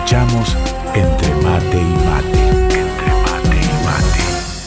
escuchamos Entre Mate y Mate. Entre Mate y Mate.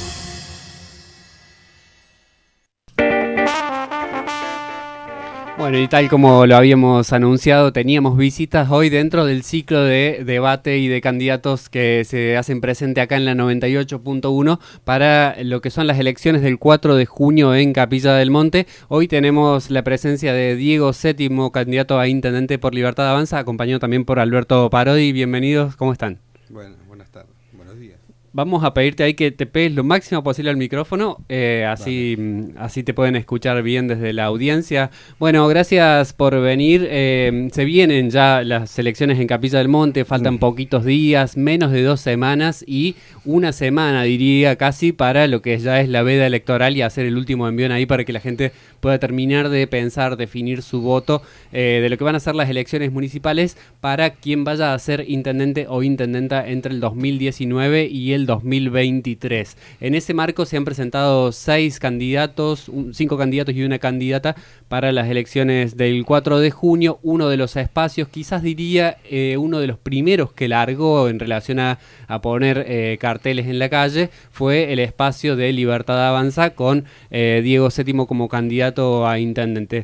Bueno, y tal como lo habíamos anunciado, teníamos visitas hoy dentro del ciclo de debate y de candidatos que se hacen presente acá en la 98.1 para lo que son las elecciones del 4 de junio en Capilla del Monte. Hoy tenemos la presencia de Diego Sétimo, candidato a intendente por Libertad Avanza, acompañado también por Alberto Parodi. Bienvenidos, ¿cómo están? Bueno, buenas tardes, buenos días. Vamos a pedirte ahí que te pegues lo máximo posible al micrófono, así te pueden escuchar bien desde la audiencia. Bueno, gracias por venir. Se vienen ya las elecciones en Capilla del Monte, faltan poquitos días, menos de 2 semanas y una semana, diría casi, para lo que ya es la veda electoral y hacer el último envión ahí para que la gente pueda terminar de pensar, definir su voto de lo que van a ser las elecciones municipales para quien vaya a ser intendente o intendenta entre el 2019 y el 2023. En ese marco se han presentado 5 candidatos y una candidata para las elecciones del 4 de junio. Uno de los espacios, quizás diría uno de los primeros que largó en relación a poner carteles en la calle, fue el espacio de Libertad Avanza con Diego Sétimo como candidato a intendente.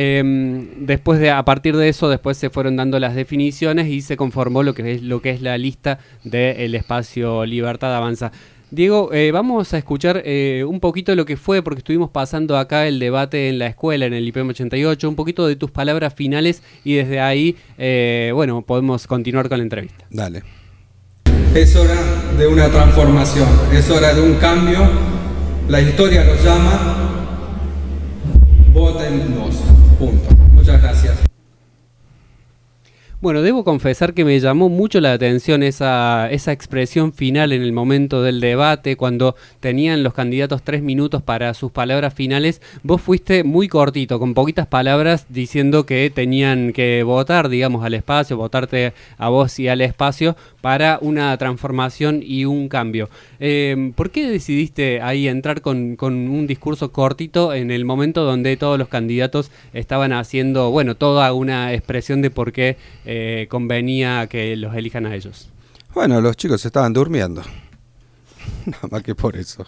A partir de eso, después se fueron dando las definiciones y se conformó lo que es la lista del espacio Libertad Avanza. Diego, vamos a escuchar un poquito de lo que fue, porque estuvimos pasando acá el debate en la escuela, en el IPM 88, un poquito de tus palabras finales y desde ahí, podemos continuar con la entrevista. Dale. Es hora de una transformación, es hora de un cambio, la historia nos llama, votennos, punto. Muchas gracias. Bueno, debo confesar que me llamó mucho la atención esa expresión final en el momento del debate, cuando tenían los candidatos 3 minutos para sus palabras finales. Vos fuiste muy cortito, con poquitas palabras, diciendo que tenían que votar, digamos, al espacio, votarte a vos y al espacio para una transformación y un cambio. ¿Por qué decidiste ahí entrar con un discurso cortito en el momento donde todos los candidatos estaban haciendo, toda una expresión de por qué convenía que los elijan a ellos? Bueno, los chicos estaban durmiendo, nada más que por eso.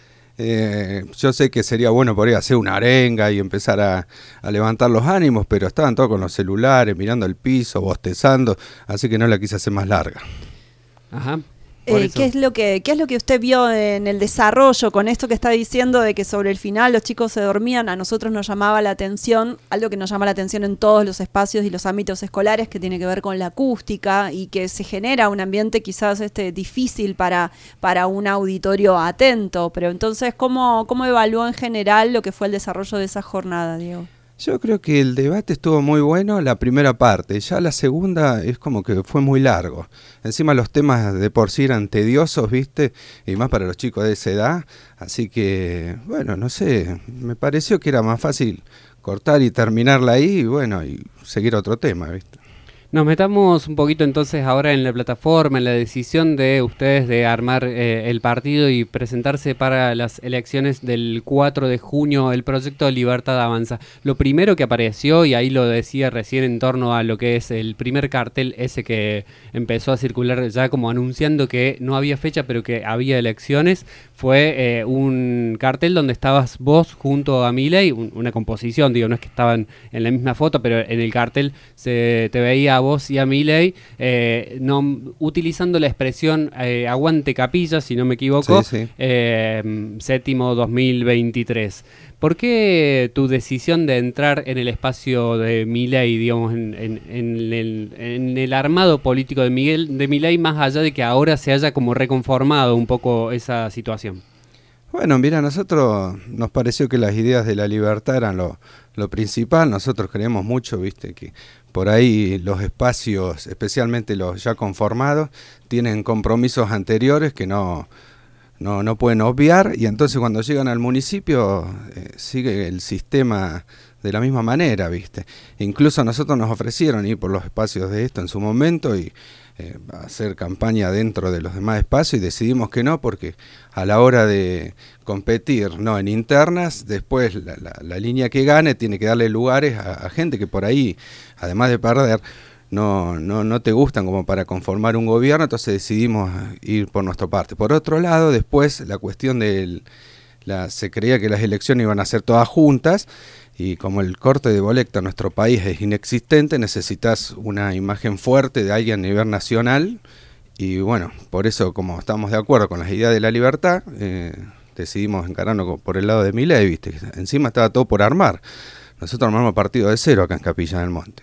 Yo sé que sería bueno por ahí hacer una arenga y empezar a levantar los ánimos, pero estaban todos con los celulares, mirando el piso, bostezando, así que no la quise hacer más larga. Ajá. ¿Qué es lo que usted vio en el desarrollo con esto que está diciendo de que sobre el final los chicos se dormían? A nosotros nos llamaba la atención, algo que nos llama la atención en todos los espacios y los ámbitos escolares, que tiene que ver con la acústica y que se genera un ambiente quizás difícil para un auditorio atento. Pero entonces, ¿cómo evaluó en general lo que fue el desarrollo de esa jornada, Diego? Yo creo que el debate estuvo muy bueno, la primera parte, ya la segunda es como que fue muy largo. Encima los temas de por sí eran tediosos, ¿viste? Y más para los chicos de esa edad, así que, no sé, me pareció que era más fácil cortar y terminarla ahí y seguir otro tema, ¿viste? Nos metamos un poquito entonces ahora en la plataforma, en la decisión de ustedes de armar el partido y presentarse para las elecciones del 4 de junio, el proyecto Libertad Avanza. Lo primero que apareció, y ahí lo decía recién en torno a lo que es el primer cartel ese que empezó a circular ya como anunciando que no había fecha pero que había elecciones, fue un cartel donde estabas vos junto a Milei, una composición, no es que estaban en la misma foto, pero en el cartel te veía a vos y a Milei, utilizando la expresión aguante Capilla, si no me equivoco, sí. Sétimo 2023. ¿Por qué tu decisión de entrar en el espacio de Milei, digamos, en el armado político de Milei, más allá de que ahora se haya como reconformado un poco esa situación? Bueno, mira, a nosotros nos pareció que las ideas de la libertad eran lo principal. Nosotros creemos mucho, viste, que por ahí los espacios, especialmente los ya conformados, tienen compromisos anteriores que no pueden obviar, y entonces cuando llegan al municipio sigue el sistema de la misma manera, ¿viste? Incluso a nosotros nos ofrecieron ir por los espacios de esto en su momento y hacer campaña dentro de los demás espacios, y decidimos que no, porque a la hora de competir en internas, después la línea que gane tiene que darle lugares a gente que por ahí, además de perder, no te gustan como para conformar un gobierno, entonces decidimos ir por nuestra parte. Por otro lado, después la cuestión se creía que las elecciones iban a ser todas juntas, y como el corte de boleta en nuestro país es inexistente, necesitas una imagen fuerte de alguien a nivel nacional, y bueno, por eso, como estamos de acuerdo con las ideas de la libertad, decidimos encararnos por el lado de Milei, ¿viste? Encima estaba todo por armar. Nosotros armamos partido de cero acá en Capilla del Monte.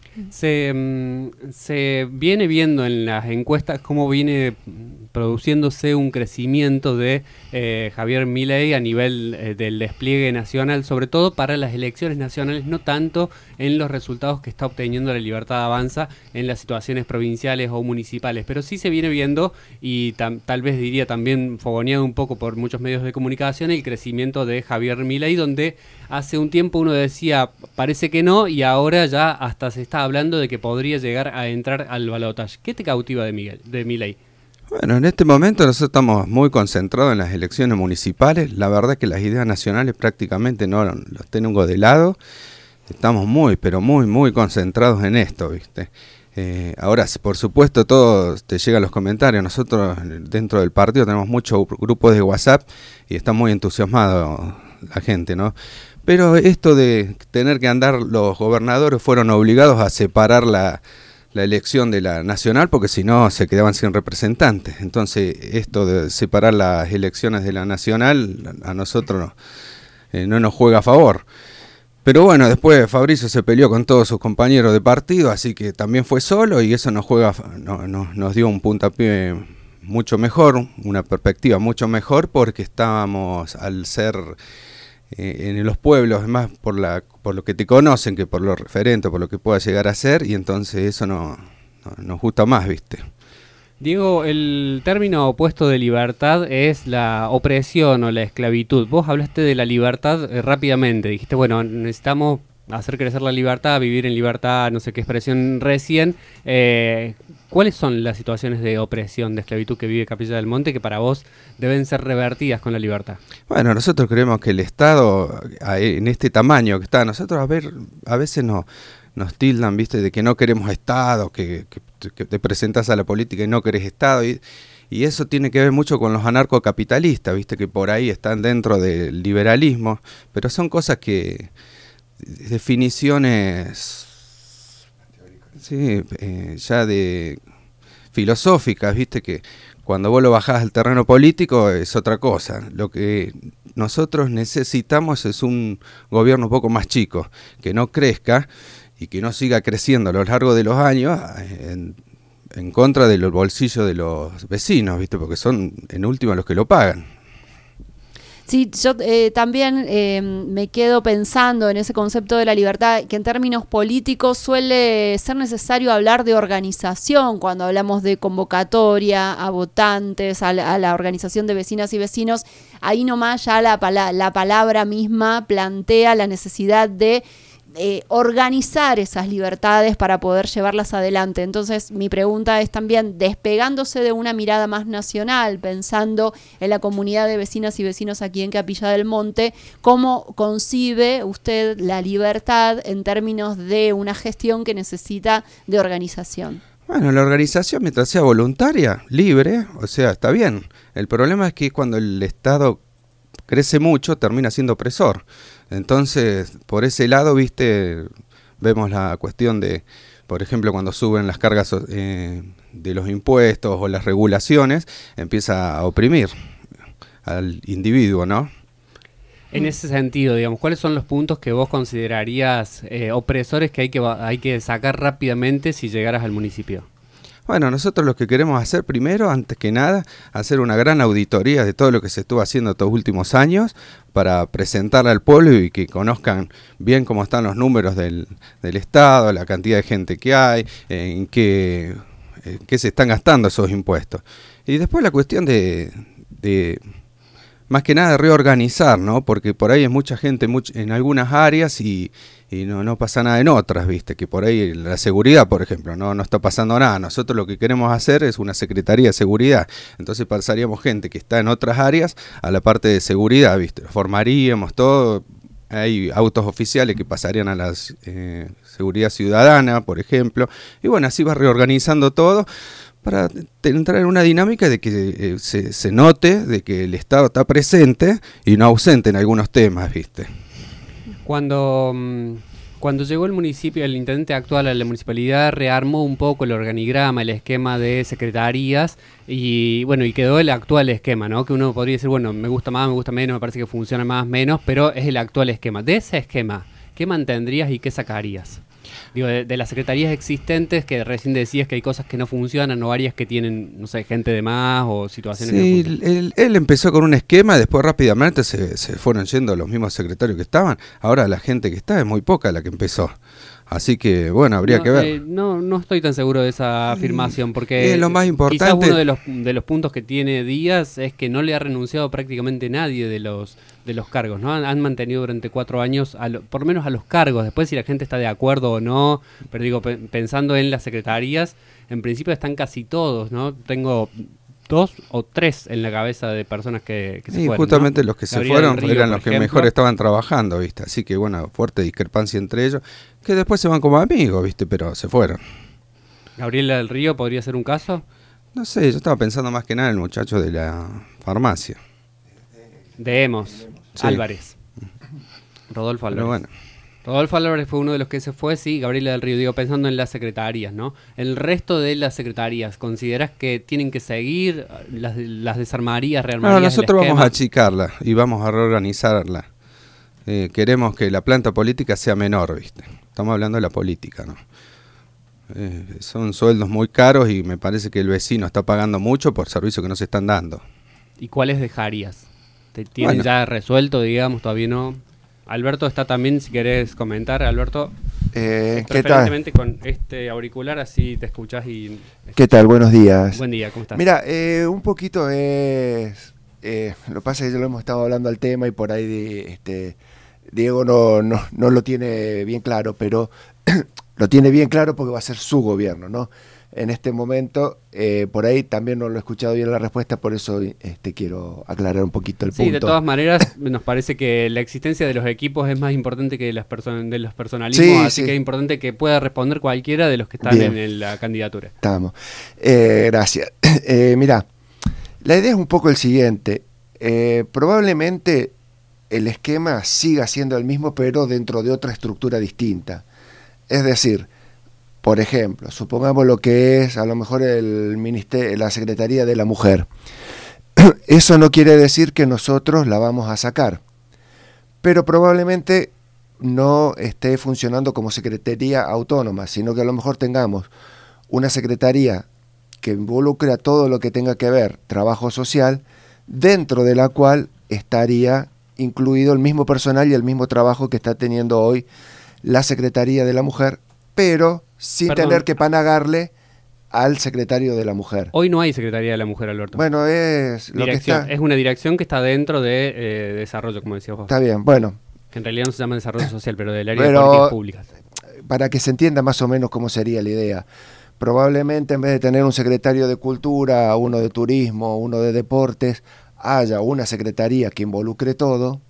Se viene viendo en las encuestas cómo viene produciéndose un crecimiento de Javier Milei a nivel del despliegue nacional, sobre todo para las elecciones nacionales, no tanto en los resultados que está obteniendo la Libertad Avanza en las situaciones provinciales o municipales, pero sí se viene viendo, y tal vez diría también fogoneado un poco por muchos medios de comunicación, el crecimiento de Javier Milei, donde hace un tiempo uno decía parece que no, y ahora ya hasta se está hablando de que podría llegar a entrar al balotaje. ¿Qué te cautiva de Milei? Bueno, en este momento nosotros estamos muy concentrados en las elecciones municipales. La verdad es que las ideas nacionales prácticamente no los tengo de lado. Estamos muy, pero muy, muy concentrados en esto, ¿viste? Ahora, por supuesto, todo te llegan los comentarios. Nosotros dentro del partido tenemos muchos grupos de WhatsApp y está muy entusiasmado la gente, ¿no? Pero esto de tener que andar, los gobernadores fueron obligados a separar la elección de la nacional, porque si no se quedaban sin representantes. Entonces esto de separar las elecciones de la nacional a nosotros no nos juega a favor. Pero bueno, después Fabricio se peleó con todos sus compañeros de partido, así que también fue solo, y eso nos dio un puntapié mucho mejor, una perspectiva mucho mejor, porque estábamos, al ser en los pueblos, más por lo que te conocen que por lo referente, por lo que pueda llegar a ser, y entonces eso nos gusta más, ¿viste? Diego, el término opuesto de libertad es la opresión o la esclavitud. Vos hablaste de la libertad rápidamente, dijiste, bueno, necesitamos hacer crecer la libertad, vivir en libertad, no sé qué expresión recién. ¿Cuáles son las situaciones de opresión, de esclavitud que vive Capilla del Monte que para vos deben ser revertidas con la libertad? Bueno, nosotros creemos que el Estado, en este tamaño que está, nosotros a veces nos tildan, ¿viste?, de que no queremos Estado, que te presentás a la política y no querés Estado, y eso tiene que ver mucho con los anarcocapitalistas, ¿viste?, que por ahí están dentro del liberalismo, pero son cosas que, definiciones, sí, ya de filosóficas, ¿viste?, que cuando vos lo bajás al terreno político es otra cosa. Lo que nosotros necesitamos es un gobierno un poco más chico, que no crezca y que no siga creciendo a lo largo de los años en contra de los bolsillos de los vecinos, ¿viste?, porque son en última los que lo pagan. Sí, yo también me quedo pensando en ese concepto de la libertad, que en términos políticos suele ser necesario hablar de organización cuando hablamos de convocatoria a votantes, a la organización de vecinas y vecinos. Ahí nomás ya la palabra misma plantea la necesidad de organizar esas libertades para poder llevarlas adelante. Entonces mi pregunta es también, despegándose de una mirada más nacional, pensando en la comunidad de vecinas y vecinos aquí en Capilla del Monte, ¿cómo concibe usted la libertad en términos de una gestión que necesita de organización? Bueno, la organización, mientras sea voluntaria, libre, o sea, está bien. El problema es que cuando el Estado crece mucho, termina siendo opresor. Entonces, por ese lado, viste, vemos la cuestión de, por ejemplo, cuando suben las cargas de los impuestos o las regulaciones, empieza a oprimir al individuo, ¿no? En ese sentido, digamos, ¿cuáles son los puntos que vos considerarías opresores que hay que sacar rápidamente si llegaras al municipio? Bueno, nosotros lo que queremos hacer primero, antes que nada, hacer una gran auditoría de todo lo que se estuvo haciendo estos últimos años para presentarle al pueblo y que conozcan bien cómo están los números del Estado, la cantidad de gente que hay, en qué se están gastando esos impuestos. Y después la cuestión de más que nada reorganizar, ¿no? Porque por ahí hay mucha gente en algunas áreas y no pasa nada en otras, ¿viste? Que por ahí la seguridad, por ejemplo, no está pasando nada. Nosotros lo que queremos hacer es una Secretaría de Seguridad. Entonces pasaríamos gente que está en otras áreas a la parte de seguridad, ¿viste? Formaríamos todo hay autos oficiales que pasarían a la seguridad ciudadana, por ejemplo, y bueno, así va reorganizando todo para entrar en una dinámica de que se note de que el Estado está presente y no ausente en algunos temas, ¿viste? Cuando llegó el municipio, el intendente actual a la municipalidad rearmó un poco el organigrama, el esquema de secretarías y bueno, y quedó el actual esquema, ¿no? Que uno podría decir, bueno, me gusta más, me gusta menos, me parece que funciona más, menos, pero es el actual esquema. De ese esquema, ¿qué mantendrías y qué sacarías? Digo, de las secretarías existentes, que recién decías que hay cosas que no funcionan o varias que tienen, no sé, gente de más o situaciones que no funcionan. Él empezó con un esquema, después rápidamente se fueron yendo los mismos secretarios que estaban. Ahora la gente que está es muy poca la que empezó. Así que, bueno, habría que ver. No estoy tan seguro de esa afirmación, porque es lo más importante. Quizás uno de los puntos que tiene Díaz es que no le ha renunciado prácticamente nadie de los cargos, ¿no? Han mantenido durante 4 años, por lo menos a los cargos. Después si la gente está de acuerdo o no, pero digo, pensando en las secretarías, en principio están casi todos, ¿no? Tengo 2 o 3 en la cabeza de personas que se fueron. Y justamente, ¿no? Los que Gabriela se fueron Río, eran los que mejor estaban trabajando, ¿viste? Así que, bueno, fuerte discrepancia entre ellos, que después se van como amigos, ¿viste? Pero se fueron. ¿Gabriela del Río podría ser un caso? No sé, yo estaba pensando más que nada en el muchacho de la farmacia. De Hemos, sí. Álvarez. Rodolfo Álvarez. Pero bueno. Rodolfo Álvarez fue uno de los que se fue, sí, Gabriela del Río, digo, pensando en las secretarías, ¿no? El resto de las secretarías, ¿considerás que tienen que seguir? ¿Las desarmarías, rearmarías? No, nosotros vamos a achicarla y vamos a reorganizarla. Queremos que la planta política sea menor, ¿viste? Estamos hablando de la política, ¿no? Son sueldos muy caros y me parece que el vecino está pagando mucho por servicios que no se están dando. ¿Y cuáles dejarías? ¿Tienen ya resuelto, digamos, todavía no? Alberto está también, si querés comentar, Alberto. ¿Qué tal? Con este auricular, así te escuchás y... ¿Qué tal? Buenos días. Buen día, ¿cómo estás? Mira, un poquito es... lo que pasa es que ya lo hemos estado hablando al tema y por ahí Diego no lo tiene bien claro, pero lo tiene bien claro porque va a ser su gobierno, ¿no? En este momento, por ahí también no lo he escuchado bien la respuesta, por eso quiero aclarar un poquito el punto. Sí, de todas maneras, nos parece que la existencia de los equipos es más importante que de los personalismos, sí, así que es importante que pueda responder cualquiera de los que están en la candidatura. Estamos. Gracias. Mira, la idea es un poco el siguiente. Probablemente el esquema siga siendo el mismo, pero dentro de otra estructura distinta. Es decir, por ejemplo, supongamos lo que es a lo mejor la Secretaría de la Mujer. Eso no quiere decir que nosotros la vamos a sacar, pero probablemente no esté funcionando como secretaría autónoma, sino que a lo mejor tengamos una secretaría que involucre a todo lo que tenga que ver trabajo social, dentro de la cual estaría incluido el mismo personal y el mismo trabajo que está teniendo hoy la Secretaría de la Mujer, pero sin tener que pagarle al secretario de la Mujer. Hoy no hay Secretaría de la Mujer, Alberto. Bueno, es lo que está... Es una dirección que está dentro de desarrollo, como decías vos. Está bien, bueno. Que en realidad no se llama desarrollo social, pero del área de políticas públicas. Para que se entienda más o menos cómo sería la idea. Probablemente en vez de tener un secretario de Cultura, uno de Turismo, uno de Deportes, haya una secretaría que involucre todo,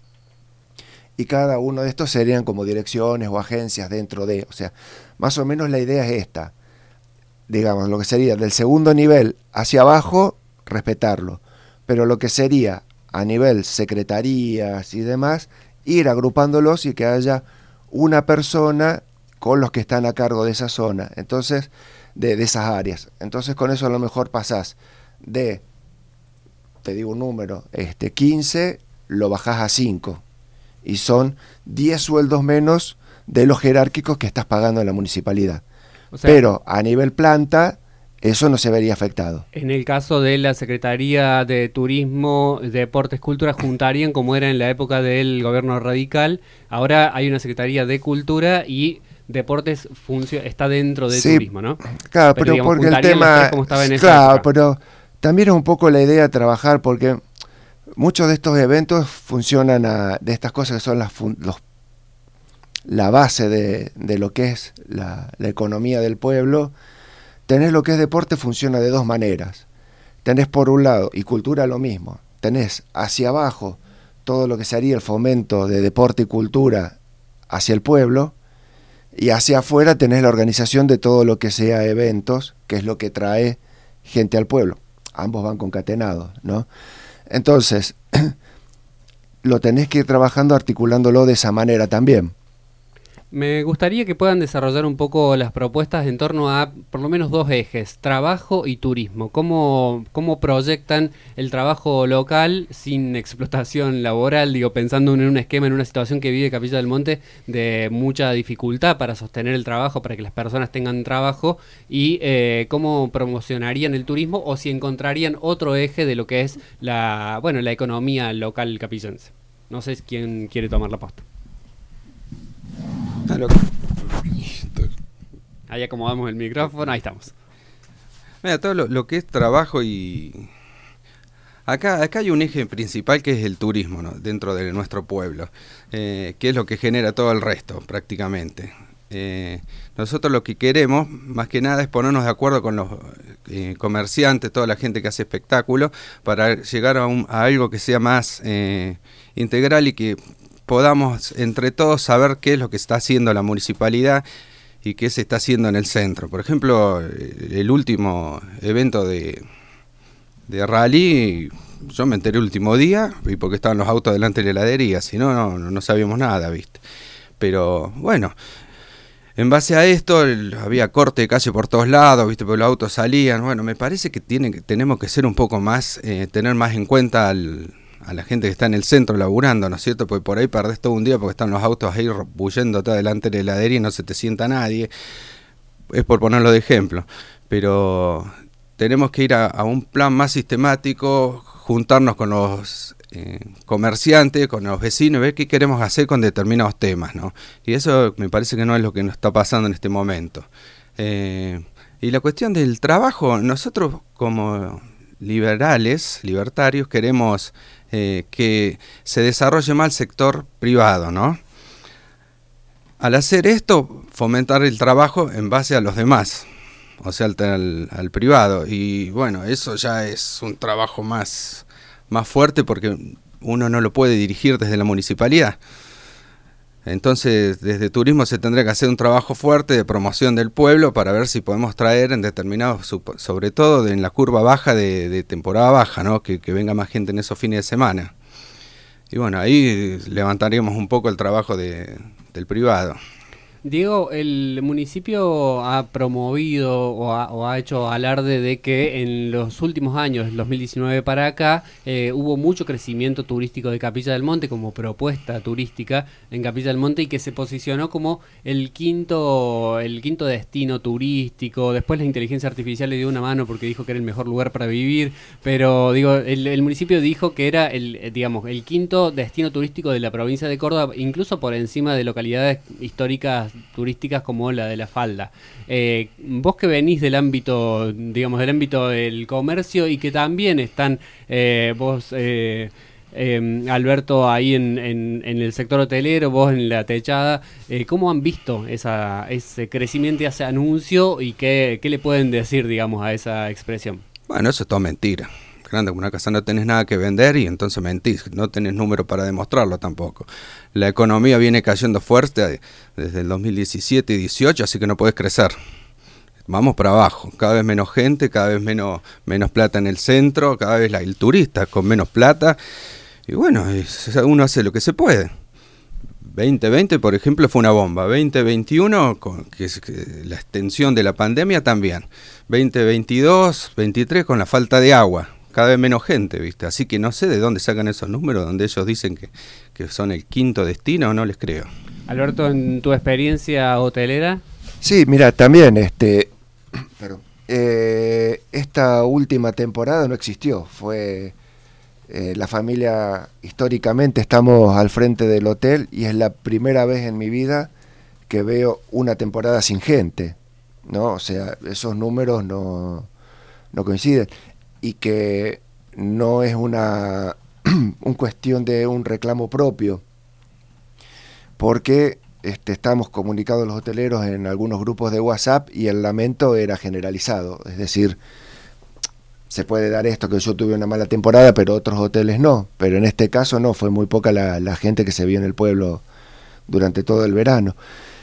y cada uno de estos serían como direcciones o agencias dentro de, o sea, más o menos la idea es esta, digamos, lo que sería del segundo nivel hacia abajo, respetarlo, pero lo que sería a nivel secretarías y demás, ir agrupándolos y que haya una persona con los que están a cargo de esa zona, entonces, de esas áreas. Entonces con eso a lo mejor pasás de, te digo un número, 15, lo bajás a 5. Y son 10 sueldos menos de los jerárquicos que estás pagando en la municipalidad. O sea, pero a nivel planta, eso no se vería afectado. En el caso de la Secretaría de Turismo, Deportes, Cultura, juntarían como era en la época del gobierno radical. Ahora hay una Secretaría de Cultura y Deportes está dentro de Turismo, ¿no? Claro, pero digamos, porque el tema... Como estaba en esa época. Pero también es un poco la idea de trabajar porque... Muchos de estos eventos funcionan de estas cosas que son la base de lo que es la economía del pueblo. Tenés lo que es deporte, funciona de dos maneras. Tenés por un lado, y cultura lo mismo, tenés hacia abajo todo lo que sería el fomento de deporte y cultura hacia el pueblo, y hacia afuera tenés la organización de todo lo que sea eventos, que es lo que trae gente al pueblo. Ambos van concatenados, ¿no? Entonces, lo tenés que ir trabajando, articulándolo de esa manera también. Me gustaría que puedan desarrollar un poco las propuestas en torno a por lo menos dos ejes, trabajo y turismo. ¿Cómo proyectan el trabajo local sin explotación laboral? Digo, pensando en un esquema, en una situación que vive Capilla del Monte de mucha dificultad para sostener el trabajo, para que las personas tengan trabajo, y cómo promocionarían el turismo o si encontrarían otro eje de lo que es la economía local capillense. No sé quién quiere tomar la posta. Ahí acomodamos el micrófono, ahí estamos. Mira, todo lo que es trabajo y... Acá hay un eje principal que es el turismo, ¿no? Dentro de nuestro pueblo, que es lo que genera todo el resto prácticamente. Nosotros lo que queremos, más que nada, es ponernos de acuerdo con los comerciantes, toda la gente que hace espectáculos, para llegar a algo que sea más integral y que podamos entre todos saber qué es lo que está haciendo la municipalidad y qué se está haciendo en el centro. Por ejemplo, el último evento de rally, yo me enteré el último día, y porque estaban los autos delante de la heladería, si no, no sabíamos nada, ¿viste? Pero bueno, en base a esto había corte de calle por todos lados, ¿viste? Porque los autos salían. Bueno, me parece que tenemos que ser un poco más, tener más en cuenta a la gente que está en el centro laburando, ¿no es cierto? Porque por ahí perdés todo un día porque están los autos ahí bullendo todo delante de la heladería y no se te sienta nadie. Es por ponerlo de ejemplo. Pero tenemos que ir a un plan más sistemático, juntarnos con los comerciantes, con los vecinos, ver qué queremos hacer con determinados temas, ¿no? Y eso me parece que no es lo que nos está pasando en este momento. Y la cuestión del trabajo, nosotros como libertarios, queremos que se desarrolle más el sector privado, ¿no? Al hacer esto, fomentar el trabajo en base a los demás, o sea, al privado. Y bueno, eso ya es un trabajo más fuerte porque uno no lo puede dirigir desde la municipalidad. Entonces, desde turismo se tendría que hacer un trabajo fuerte de promoción del pueblo para ver si podemos traer en determinados, sobre todo en la curva baja de temporada baja, ¿no? Que venga más gente en esos fines de semana. Y bueno, ahí levantaríamos un poco el trabajo del privado. Diego, el municipio ha promovido o ha hecho alarde de que en los últimos años, del 2019 para acá, hubo mucho crecimiento turístico de Capilla del Monte como propuesta turística en Capilla del Monte y que se posicionó como el quinto destino turístico. Después la inteligencia artificial le dio una mano porque dijo que era el mejor lugar para vivir, pero digo, el municipio dijo que era el quinto destino turístico de la provincia de Córdoba, incluso por encima de localidades históricas turísticas como la de La Falda. Vos que venís del ámbito, digamos, del ámbito del comercio y que también están Alberto ahí en el sector hotelero, vos en la techada, ¿cómo han visto ese crecimiento y ese anuncio y qué le pueden decir, digamos, a esa expresión? Bueno, eso es todo mentira. Grande, como una casa no tenés nada que vender y entonces mentís, no tenés número para demostrarlo tampoco. La economía viene cayendo fuerte desde el 2017 y 18, así que no podés crecer. Vamos para abajo, cada vez menos gente, cada vez menos plata en el centro, cada vez el turista con menos plata. Y bueno, uno hace lo que se puede. 2020, por ejemplo, fue una bomba. 2021, que la extensión de la pandemia también. 2022, 23, con la falta de agua. Cada vez menos gente, ¿viste? Así que no sé de dónde sacan esos números, donde ellos dicen que son el quinto destino, no les creo. Alberto, en tu experiencia hotelera. Sí, mira, también esta última temporada no existió, fue la familia, históricamente estamos al frente del hotel y es la primera vez en mi vida que veo una temporada sin gente, ¿no? O sea, esos números no coinciden. Y que no es una cuestión de un reclamo propio, porque estamos comunicados los hoteleros en algunos grupos de WhatsApp y el lamento era generalizado, es decir, se puede dar esto, que yo tuve una mala temporada, pero otros hoteles no. Pero en este caso no, fue muy poca la gente que se vio en el pueblo durante todo el verano.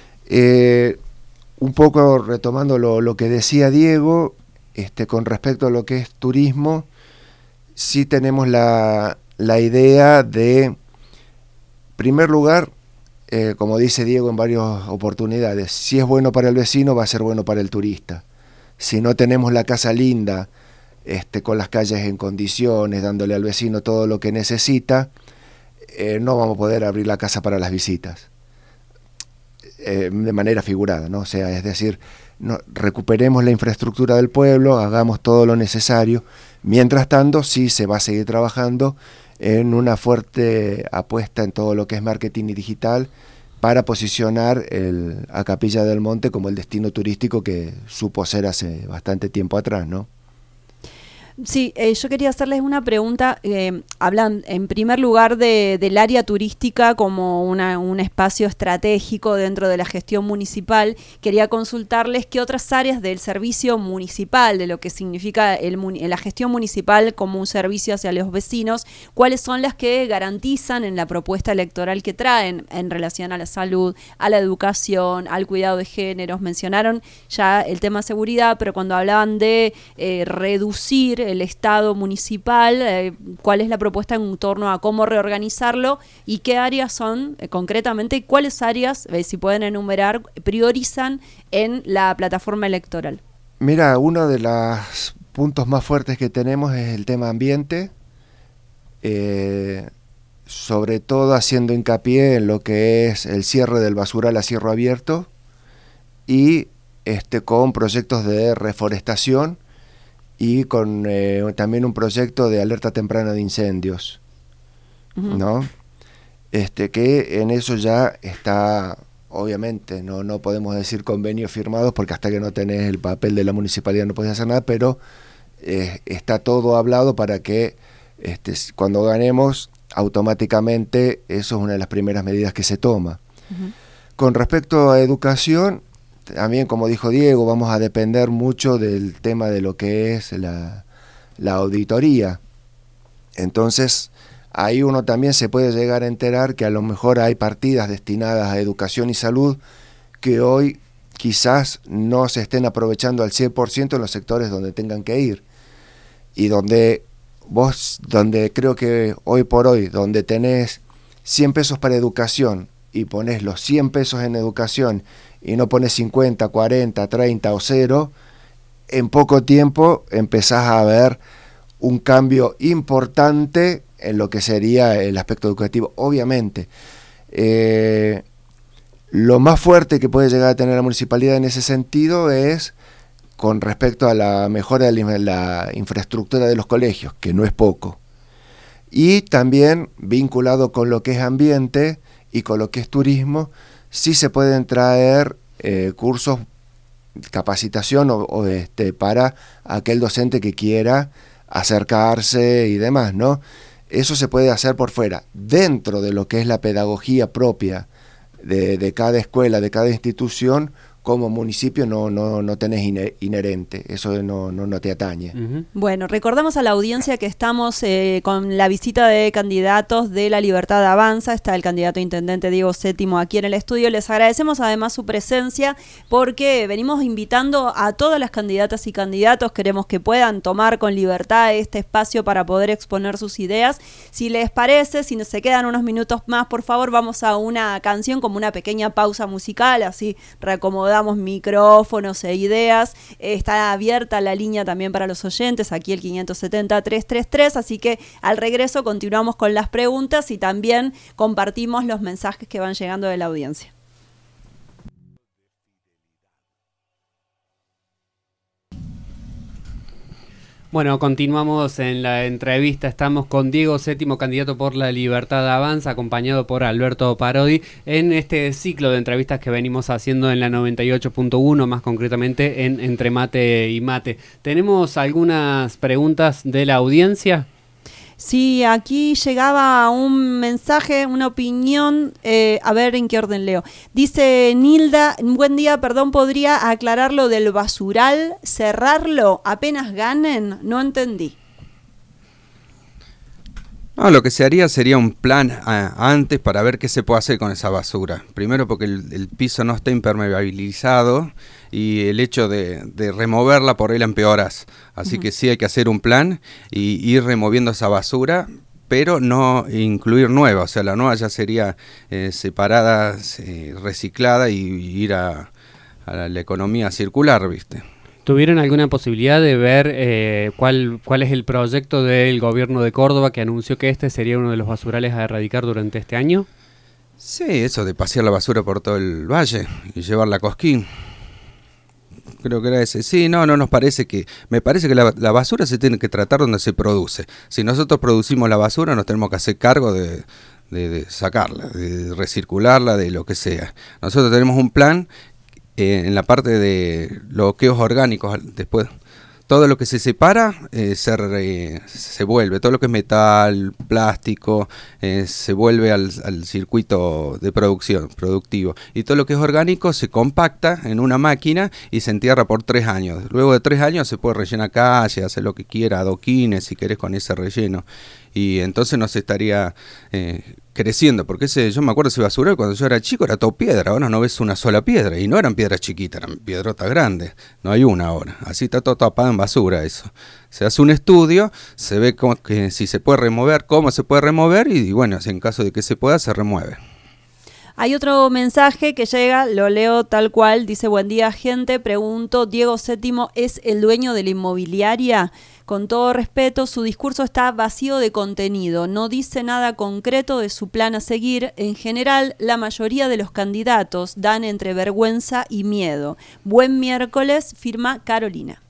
Un poco retomando lo que decía Diego, con respecto a lo que es turismo, sí tenemos la idea de, en primer lugar, como dice Diego en varias oportunidades, si es bueno para el vecino, va a ser bueno para el turista. Si no tenemos la casa linda, con las calles en condiciones, dándole al vecino todo lo que necesita, no vamos a poder abrir la casa para las visitas, de manera figurada, ¿no? O sea, es decir, recuperemos la infraestructura del pueblo, hagamos todo lo necesario. Mientras tanto, sí se va a seguir trabajando en una fuerte apuesta en todo lo que es marketing y digital para posicionar a Capilla del Monte como el destino turístico que supo ser hace bastante tiempo atrás, ¿no? Sí, yo quería hacerles una pregunta. Hablan en primer lugar del área turística como un espacio estratégico dentro de la gestión municipal. Quería consultarles qué otras áreas del servicio municipal, de lo que significa la gestión municipal como un servicio hacia los vecinos, cuáles son las que garantizan en la propuesta electoral que traen en relación a la salud, a la educación, al cuidado de géneros. Mencionaron ya el tema seguridad, pero cuando hablaban de reducir el Estado municipal, cuál es la propuesta en torno a cómo reorganizarlo y qué áreas son concretamente, cuáles áreas, si pueden enumerar, priorizan en la plataforma electoral. Mira, uno de los puntos más fuertes que tenemos es el tema ambiente, sobre todo haciendo hincapié en lo que es el cierre del basural a cielo abierto y con proyectos de reforestación y con también un proyecto de alerta temprana de incendios, ¿no? Que en eso ya está, obviamente, no podemos decir convenios firmados porque hasta que no tenés el papel de la municipalidad no podés hacer nada, pero está todo hablado para que cuando ganemos, automáticamente eso es una de las primeras medidas que se toma. Con respecto a educación, también, como dijo Diego, vamos a depender mucho del tema de lo que es la auditoría. Entonces, ahí uno también se puede llegar a enterar que a lo mejor hay partidas destinadas a educación y salud que hoy quizás no se estén aprovechando al 100% en los sectores donde tengan que ir. Y donde creo que hoy por hoy, donde tenés 100 pesos para educación y ponés los 100 pesos en educación y no pones 50, 40, 30 o 0, en poco tiempo empezás a ver un cambio importante en lo que sería el aspecto educativo. Obviamente, lo más fuerte que puede llegar a tener la municipalidad en ese sentido es con respecto a la mejora de la infraestructura de los colegios, que no es poco. Y también vinculado con lo que es ambiente y con lo que es turismo, sí se pueden traer cursos, capacitación para aquel docente que quiera acercarse y demás, ¿no? Eso se puede hacer por fuera. Dentro de lo que es la pedagogía propia de cada escuela, de cada institución, como municipio no tenés inherente, eso no te atañe. Bueno, recordamos a la audiencia que estamos con la visita de candidatos de La Libertad Avanza. Está el candidato a intendente Diego Sétimo aquí en el estudio. Les agradecemos además su presencia porque venimos invitando a todas las candidatas y candidatos. Queremos que puedan tomar con libertad este espacio para poder exponer sus ideas. Si les parece, si se quedan unos minutos más, por favor, vamos a una canción como una pequeña pausa musical, así reacomodamos micrófonos e ideas. Está abierta la línea también para los oyentes, aquí el 570-333, así que al regreso continuamos con las preguntas y también compartimos los mensajes que van llegando de la audiencia. Bueno, continuamos en la entrevista. Estamos con Diego Sétimo, candidato por La Libertad Avanza, acompañado por Alberto Parodi, en este ciclo de entrevistas que venimos haciendo en la 98.1, más concretamente en Entre Mate y Mate. ¿Tenemos algunas preguntas de la audiencia? Sí, aquí llegaba un mensaje, una opinión, a ver en qué orden leo. Dice Nilda, buen día, perdón, ¿podría aclarar lo del basural? ¿Cerrarlo apenas ganen? No entendí. No, lo que se haría sería un plan antes para ver qué se puede hacer con esa basura. Primero porque el piso no está impermeabilizado y el hecho de removerla por ahí la empeoras. Así que sí hay que hacer un plan y ir removiendo esa basura, pero no incluir nueva. O sea, la nueva ya sería separada, reciclada y ir a la economía circular, ¿viste? ¿Tuvieron alguna posibilidad de ver cuál es el proyecto del gobierno de Córdoba que anunció que este sería uno de los basurales a erradicar durante este año? Sí, eso de pasear la basura por todo el valle y llevarla a Cosquín. Creo que era ese. Sí, no nos parece que... Me parece que la basura se tiene que tratar donde se produce. Si nosotros producimos la basura, nos tenemos que hacer cargo de sacarla, de recircularla, de lo que sea. Nosotros tenemos un plan en la parte de bloqueos orgánicos. Después, todo lo que se separa se vuelve. Todo lo que es metal, plástico, se vuelve al circuito de producción, productivo. Y todo lo que es orgánico se compacta en una máquina y se entierra por 3 años. Luego de 3 años se puede rellenar calle, hacer lo que quiera, adoquines si querés con ese relleno. Y entonces no se estaría creciendo, porque yo me acuerdo ese basural cuando yo era chico era todo piedra, ahora no ves una sola piedra, y no eran piedras chiquitas, eran piedrotas grandes, no hay una ahora, así está todo tapado en basura eso. Se hace un estudio, se ve si se puede remover, cómo se puede remover, y bueno, si en caso de que se pueda, se remueve. Hay otro mensaje que llega, lo leo tal cual, dice, buen día gente, pregunto, ¿Diego Séptimo es el dueño de la inmobiliaria? Con todo respeto, su discurso está vacío de contenido, no dice nada concreto de su plan a seguir. En general, la mayoría de los candidatos dan entre vergüenza y miedo. Buen miércoles, firma Carolina.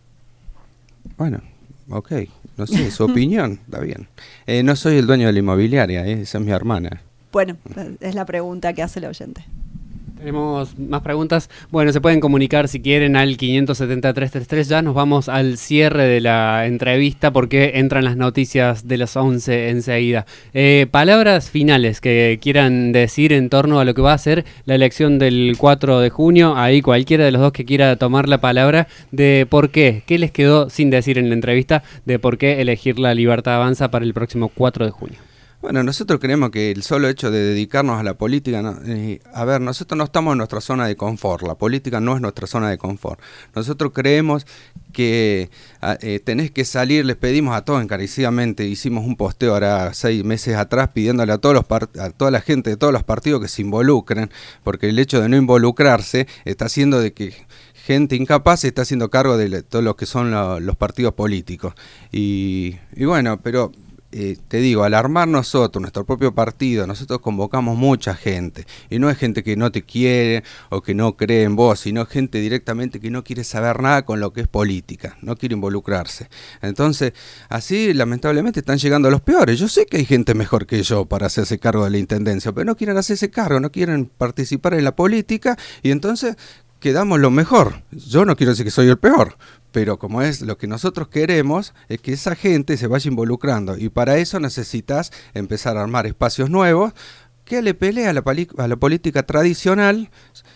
Bueno, ok, no sé, su opinión, está bien. No soy el dueño de la inmobiliaria, esa es mi hermana. Bueno, es la pregunta que hace el oyente. Tenemos más preguntas. Bueno, se pueden comunicar si quieren al 570-333. Ya nos vamos al cierre de la entrevista porque entran las noticias de las 11 enseguida. Palabras finales que quieran decir en torno a lo que va a ser la elección del 4 de junio. Ahí cualquiera de los dos que quiera tomar la palabra de por qué. ¿Qué les quedó sin decir en la entrevista de por qué elegir la Libertad Avanza para el próximo 4 de junio? Bueno, nosotros creemos que el solo hecho de dedicarnos a la política, nosotros no estamos en nuestra zona de confort, la política no es nuestra zona de confort. Nosotros creemos que tenés que salir, les pedimos a todos encarecidamente, hicimos un posteo ahora 6 meses atrás pidiéndole a toda la gente de todos los partidos que se involucren, porque el hecho de no involucrarse está haciendo de que gente incapaz se está haciendo cargo de todo lo que son los partidos políticos. Y bueno, pero... te digo, al armar nosotros, nuestro propio partido, nosotros convocamos mucha gente, y no es gente que no te quiere o que no cree en vos, sino gente directamente que no quiere saber nada con lo que es política, no quiere involucrarse. Entonces, así lamentablemente están llegando los peores. Yo sé que hay gente mejor que yo para hacerse cargo de la intendencia, pero no quieren hacerse cargo, no quieren participar en la política, y entonces quedamos lo mejor. Yo no quiero decir que soy el peor, pero como es lo que nosotros queremos, es que esa gente se vaya involucrando, y para eso necesitas empezar a armar espacios nuevos que le pelea a la política tradicional,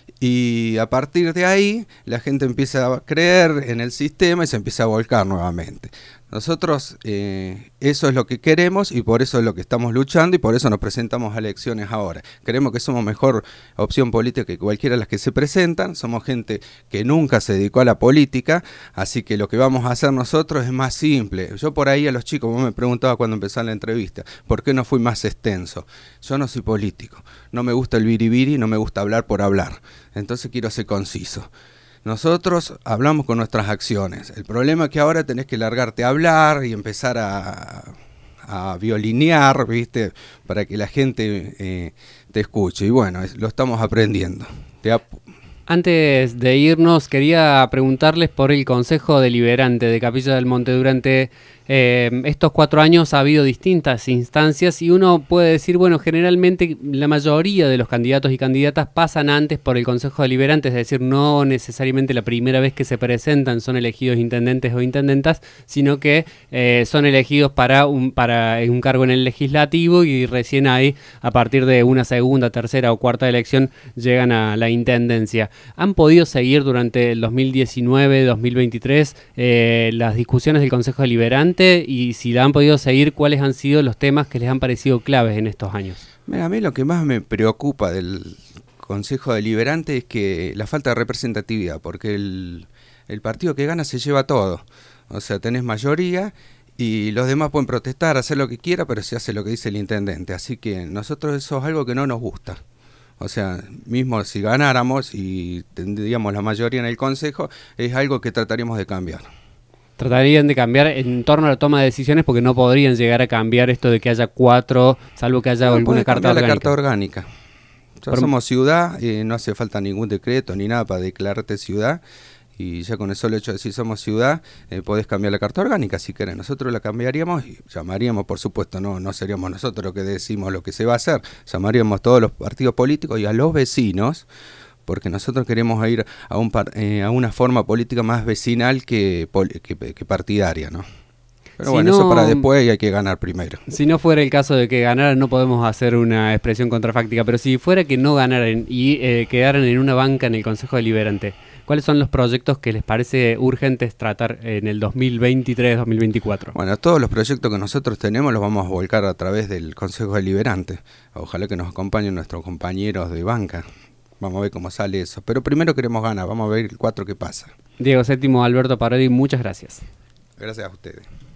y a partir de ahí la gente empieza a creer en el sistema y se empieza a volcar nuevamente. Nosotros eso es lo que queremos y por eso es lo que estamos luchando y por eso nos presentamos a elecciones ahora. Creemos que somos mejor opción política que cualquiera de las que se presentan, somos gente que nunca se dedicó a la política, así que lo que vamos a hacer nosotros es más simple. Yo por ahí a los chicos, vos me preguntabas cuando empezaba la entrevista, ¿por qué no fui más extenso? Yo no soy político, no me gusta el biribiri, no me gusta hablar por hablar, entonces quiero ser conciso. Nosotros hablamos con nuestras acciones. El problema es que ahora tenés que largarte a hablar y empezar a violinear, ¿viste? Para que la gente te escuche. Y bueno, lo estamos aprendiendo. Antes de irnos, quería preguntarles por el Consejo Deliberante de Capilla del Monte. Durante estos 4 años ha habido distintas instancias y uno puede decir, bueno, generalmente la mayoría de los candidatos y candidatas pasan antes por el Consejo Deliberante, es decir, no necesariamente la primera vez que se presentan son elegidos intendentes o intendentas, sino que son elegidos para un cargo en el legislativo y recién ahí, a partir de una segunda, tercera o cuarta elección, llegan a la intendencia. ¿Han podido seguir durante el 2019, 2023 las discusiones del Consejo Deliberante? Y si la han podido seguir, ¿cuáles han sido los temas que les han parecido claves en estos años? Mira, a mí lo que más me preocupa del Consejo Deliberante es que la falta de representatividad, porque el partido que gana se lleva todo. O sea, tenés mayoría y los demás pueden protestar, hacer lo que quiera, pero se hace lo que dice el intendente. Así que nosotros eso es algo que no nos gusta. O sea, mismo si ganáramos y tendríamos la mayoría en el Consejo, es algo que trataríamos de cambiar. Tratarían de cambiar en torno a la toma de decisiones porque no podrían llegar a cambiar esto de que haya 4, salvo que haya alguna carta orgánica. La carta orgánica. Ya somos ciudad, no hace falta ningún decreto ni nada para declararte ciudad. Y ya con el solo hecho de decir somos ciudad, podés cambiar la carta orgánica si querés. Nosotros la cambiaríamos y llamaríamos, por supuesto, no seríamos nosotros los que decimos lo que se va a hacer. Llamaríamos a todos los partidos políticos y a los vecinos, porque nosotros queremos ir a una forma política más vecinal que partidaria, ¿no? Pero si bueno, no, eso para después y hay que ganar primero. Si no fuera el caso de que ganaran, no podemos hacer una expresión contrafáctica, pero si fuera que no ganaran y quedaran en una banca en el Consejo Deliberante, ¿cuáles son los proyectos que les parece urgentes tratar en el 2023-2024? Bueno, todos los proyectos que nosotros tenemos los vamos a volcar a través del Consejo Deliberante. Ojalá que nos acompañen nuestros compañeros de banca. Vamos a ver cómo sale eso. Pero primero queremos ganar, vamos a ver el 4 qué pasa. Diego Séptimo, Alberto Parodi, muchas gracias. Gracias a ustedes.